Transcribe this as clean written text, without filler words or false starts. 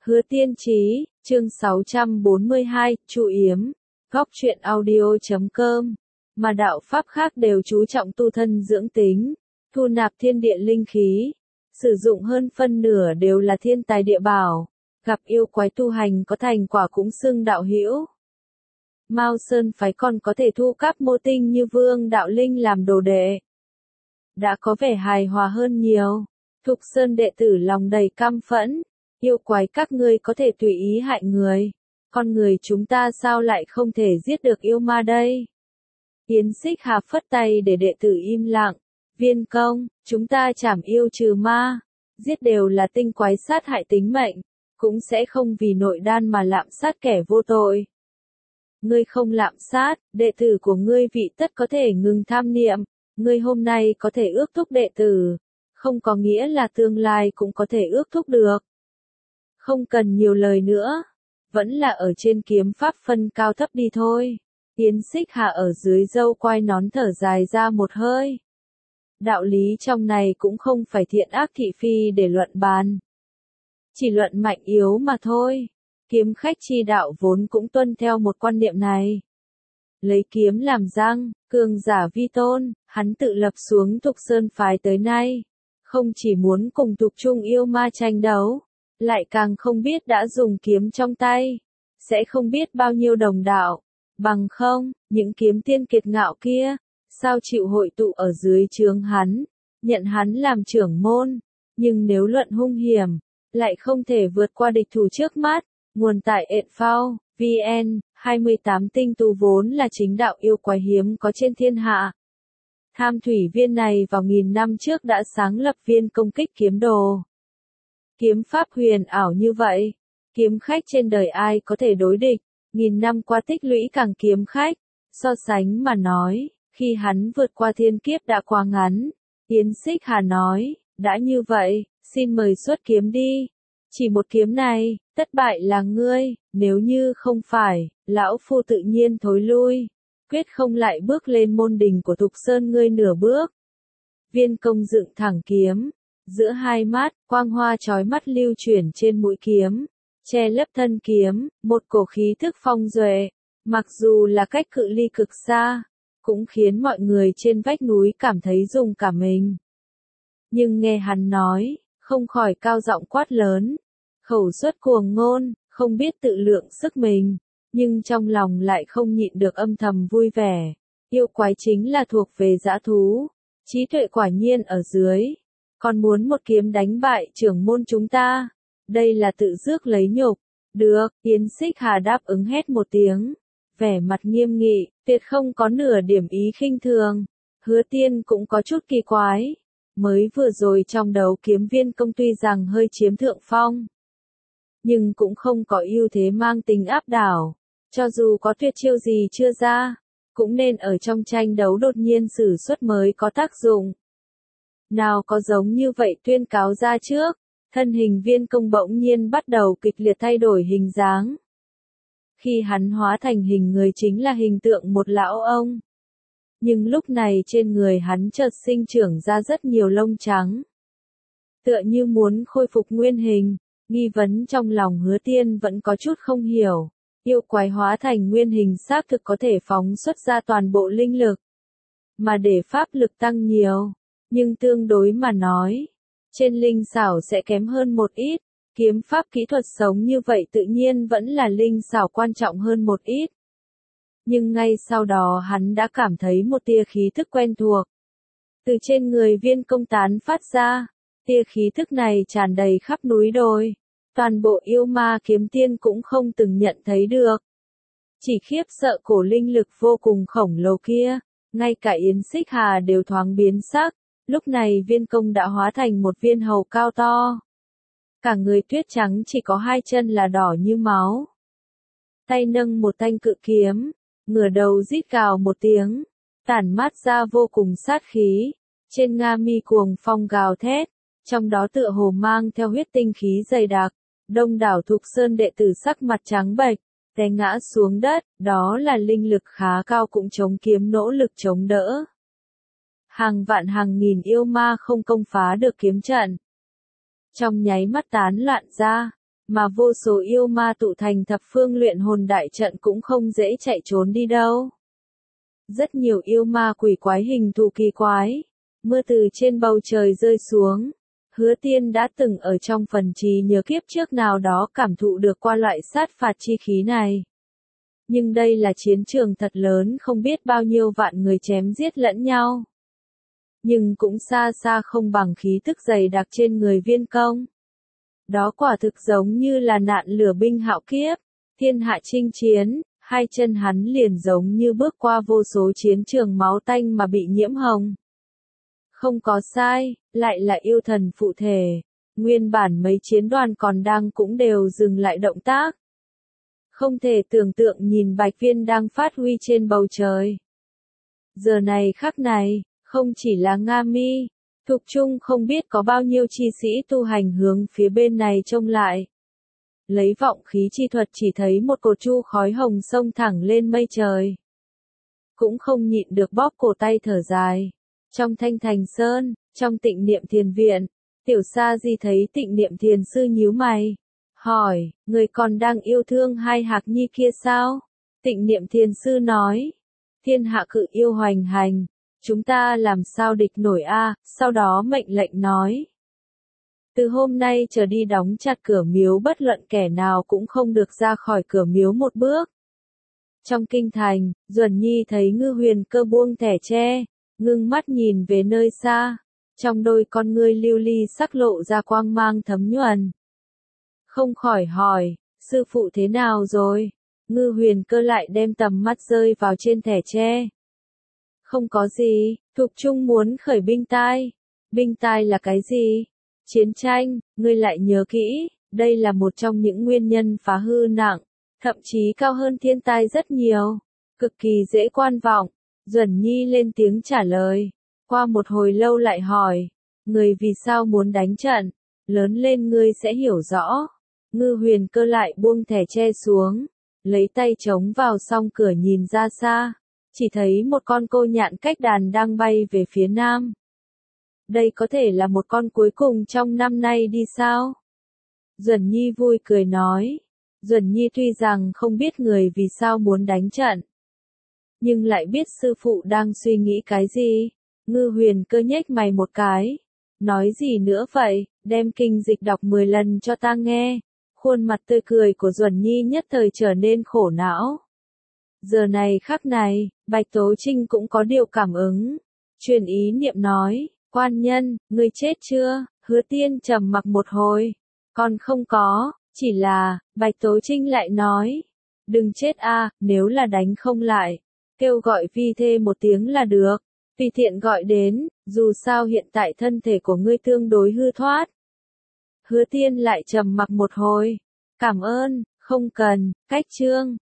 Hứa Tiên Chí, chương 642, Chu Yếm, góc truyện audio.com. Mà đạo pháp khác đều chú trọng tu thân dưỡng tính, thu nạp thiên địa linh khí, sử dụng hơn phân nửa đều là thiên tài địa bảo, gặp yêu quái tu hành có thành quả cũng xưng đạo hữu. Mao Sơn phái còn có thể thu cáp mô tinh như Vương Đạo Linh làm đồ đệ. Đã có vẻ hài hòa hơn nhiều. Thục Sơn đệ tử lòng đầy căm phẫn, yêu quái các ngươi có thể tùy ý hại người, con người chúng ta sao lại không thể giết được yêu ma đây? Yến Xích Hà phất tay để đệ tử im lặng. Viên công, chúng ta trảm yêu trừ ma, giết đều là tinh quái sát hại tính mệnh, cũng sẽ không vì nội đan mà lạm sát kẻ vô tội. Ngươi không lạm sát, đệ tử của ngươi vị tất có thể ngừng tham niệm, ngươi hôm nay có thể ước thúc đệ tử, không có nghĩa là tương lai cũng có thể ước thúc được. Không cần nhiều lời nữa, vẫn là ở trên kiếm pháp phân cao thấp đi thôi. Yến Xích Hà ở dưới râu quai nón thở dài ra một hơi. Đạo lý trong này cũng không phải thiện ác thị phi để luận bàn. Chỉ luận mạnh yếu mà thôi. Kiếm khách chi đạo vốn cũng tuân theo một quan niệm này. Lấy kiếm làm răng, cường giả vi tôn, hắn tự lập xuống Thục Sơn phái tới nay. Không chỉ muốn cùng Thục Trung yêu ma tranh đấu, lại càng không biết đã dùng kiếm trong tay, sẽ không biết bao nhiêu đồng đạo. Bằng không, những kiếm tiên kiệt ngạo kia, sao chịu hội tụ ở dưới trướng hắn, nhận hắn làm trưởng môn, nhưng nếu luận hung hiểm, lại không thể vượt qua địch thủ trước mắt. Nguồn tại ệchphao, VN, 28 tinh tú vốn là chính đạo yêu quái hiếm có trên thiên hạ. Tham thủy viên này vào nghìn năm trước đã sáng lập viên công kích kiếm đồ. Kiếm pháp huyền ảo như vậy, kiếm khách trên đời ai có thể đối địch, nghìn năm qua tích lũy càng kiếm khách, so sánh mà nói, khi hắn vượt qua thiên kiếp đã quá ngắn. Yến Xích Hà nói, đã như vậy, xin mời xuất kiếm đi. Chỉ một kiếm này, tất bại là ngươi, nếu như không phải, lão phu tự nhiên thối lui, quyết không lại bước lên môn đình của Thục Sơn ngươi nửa bước. Viên công dựng thẳng kiếm, giữa hai mắt, quang hoa chói mắt lưu chuyển trên mũi kiếm, che lấp thân kiếm, một cổ khí thức phong duệ, mặc dù là cách cự ly cực xa, cũng khiến mọi người trên vách núi cảm thấy rùng cả mình. Nhưng nghe hắn nói, không khỏi cao giọng quát lớn, khẩu xuất cuồng ngôn, không biết tự lượng sức mình, nhưng trong lòng lại không nhịn được âm thầm vui vẻ. Yêu quái chính là thuộc về dã thú, trí tuệ quả nhiên ở dưới, còn muốn một kiếm đánh bại trưởng môn chúng ta, đây là tự rước lấy nhục. Được, Yến Xích Hà đáp ứng hét một tiếng, vẻ mặt nghiêm nghị, tuyệt không có nửa điểm ý khinh thường. Hứa Tiên cũng có chút kỳ quái, mới vừa rồi trong đấu kiếm viên công tuy rằng hơi chiếm thượng phong, nhưng cũng không có ưu thế mang tính áp đảo, cho dù có tuyệt chiêu gì chưa ra, cũng nên ở trong tranh đấu đột nhiên sử xuất mới có tác dụng. Nào có giống như vậy tuyên cáo ra trước, thân hình viên công bỗng nhiên bắt đầu kịch liệt thay đổi hình dáng. Khi hắn hóa thành hình người chính là hình tượng một lão ông. Nhưng lúc này trên người hắn chợt sinh trưởng ra rất nhiều lông trắng. Tựa như muốn khôi phục nguyên hình, nghi vấn trong lòng Hứa Tiên vẫn có chút không hiểu. Yêu quái hóa thành nguyên hình xác thực có thể phóng xuất ra toàn bộ linh lực, mà để pháp lực tăng nhiều, nhưng tương đối mà nói, trên linh xảo sẽ kém hơn một ít. Kiếm pháp kỹ thuật sống như vậy tự nhiên vẫn là linh xảo quan trọng hơn một ít. Nhưng ngay sau đó hắn đã cảm thấy một tia khí thức quen thuộc từ trên người viên công tán phát ra. Tia khí thức này tràn đầy khắp núi đồi, toàn bộ yêu ma kiếm tiên cũng không từng nhận thấy được. Chỉ khiếp sợ cổ linh lực vô cùng khổng lồ kia, ngay cả Yến Xích Hà đều thoáng biến sắc. Lúc này viên công đã hóa thành một viên hầu cao to. Cả người tuyết trắng chỉ có hai chân là đỏ như máu. Tay nâng một thanh cự kiếm, ngửa đầu rít gào một tiếng, tản mát ra vô cùng sát khí. Trên nga mi cuồng phong gào thét, trong đó tựa hồ mang theo huyết tinh khí dày đặc. Đông đảo Thục Sơn đệ tử sắc mặt trắng bệch, té ngã xuống đất, đó là linh lực khá cao cũng chống kiếm nỗ lực chống đỡ. Hàng vạn hàng nghìn yêu ma không công phá được kiếm trận. Trong nháy mắt tán loạn ra, mà vô số yêu ma tụ thành thập phương luyện hồn đại trận cũng không dễ chạy trốn đi đâu. Rất nhiều yêu ma quỷ quái hình thù kỳ quái, mưa từ trên bầu trời rơi xuống. Hứa Tiên đã từng ở trong phần trí nhớ kiếp trước nào đó cảm thụ được qua loại sát phạt chi khí này. Nhưng đây là chiến trường thật lớn, không biết bao nhiêu vạn người chém giết lẫn nhau. Nhưng cũng xa xa không bằng khí tức dày đặc trên người Viên Công. Đó quả thực giống như là nạn lửa binh hạo kiếp, thiên hạ chinh chiến, hai chân hắn liền giống như bước qua vô số chiến trường máu tanh mà bị nhiễm hồng. Không có sai, lại là yêu thần phụ thể. Nguyên bản mấy chiến đoàn còn đang cũng đều dừng lại động tác. Không thể tưởng tượng nhìn Bạch Viên đang phát huy trên bầu trời. Giờ này khắc này, không chỉ là Nga Mi, Thục Trung không biết có bao nhiêu chi sĩ tu hành hướng phía bên này trông lại. Lấy vọng khí chi thuật chỉ thấy một cột chu khói hồng xông thẳng lên mây trời. Cũng không nhịn được bóp cổ tay thở dài. Trong Thanh Thành Sơn, trong Tịnh Niệm Thiền Viện, Tiểu Sa Di thấy Tịnh Niệm Thiền Sư nhíu mày. Hỏi, người còn đang yêu thương hai Hạc Nhi kia sao? Tịnh Niệm Thiền Sư nói, thiên hạ cự yêu hoành hành, chúng ta làm sao địch nổi a? Sau đó mệnh lệnh nói. Từ hôm nay trở đi đóng chặt cửa miếu, bất luận kẻ nào cũng không được ra khỏi cửa miếu một bước. Trong kinh thành, Duẩn Nhi thấy Ngư Huyền Cơ buông thẻ tre, ngưng mắt nhìn về nơi xa, trong đôi con ngươi lưu ly sắc lộ ra quang mang thấm nhuần. Không khỏi hỏi, sư phụ thế nào rồi? Ngư Huyền Cơ lại đem tầm mắt rơi vào trên thẻ tre. Không có gì, Thục Trung muốn khởi binh tai. Binh tai là cái gì? Chiến tranh, ngươi lại nhớ kỹ, đây là một trong những nguyên nhân phá hư nặng, thậm chí cao hơn thiên tai rất nhiều, cực kỳ dễ quan vọng. Duẩn Nhi lên tiếng trả lời, qua một hồi lâu lại hỏi, người vì sao muốn đánh trận, lớn lên ngươi sẽ hiểu rõ. Ngư Huyền Cơ lại buông thẻ tre xuống, lấy tay chống vào song cửa nhìn ra xa, chỉ thấy một con cô nhạn cách đàn đang bay về phía nam. Đây có thể là một con cuối cùng trong năm nay đi sao? Duẩn Nhi vui cười nói. Duẩn Nhi tuy rằng không biết người vì sao muốn đánh trận, nhưng lại biết sư phụ đang suy nghĩ cái gì. Ngư Huyền Cơ nhếch mày một cái. Nói gì nữa vậy, đem kinh dịch đọc 10 lần cho ta nghe. Khuôn mặt tươi cười của Duẩn Nhi nhất thời trở nên khổ não. Giờ này khắc này, Bạch Tố Trinh cũng có điều cảm ứng. Truyền ý niệm nói, quan nhân, ngươi chết chưa? Hứa Tiên trầm mặc một hồi. Còn không có, chỉ là, Bạch Tố Trinh lại nói. Đừng chết a, nếu là đánh không lại, kêu gọi vi thê một tiếng là được. Tùy tiện gọi đến, dù sao hiện tại thân thể của ngươi tương đối hư thoát. Hứa Tiên lại trầm mặc một hồi. Cảm ơn, không cần, cách chương.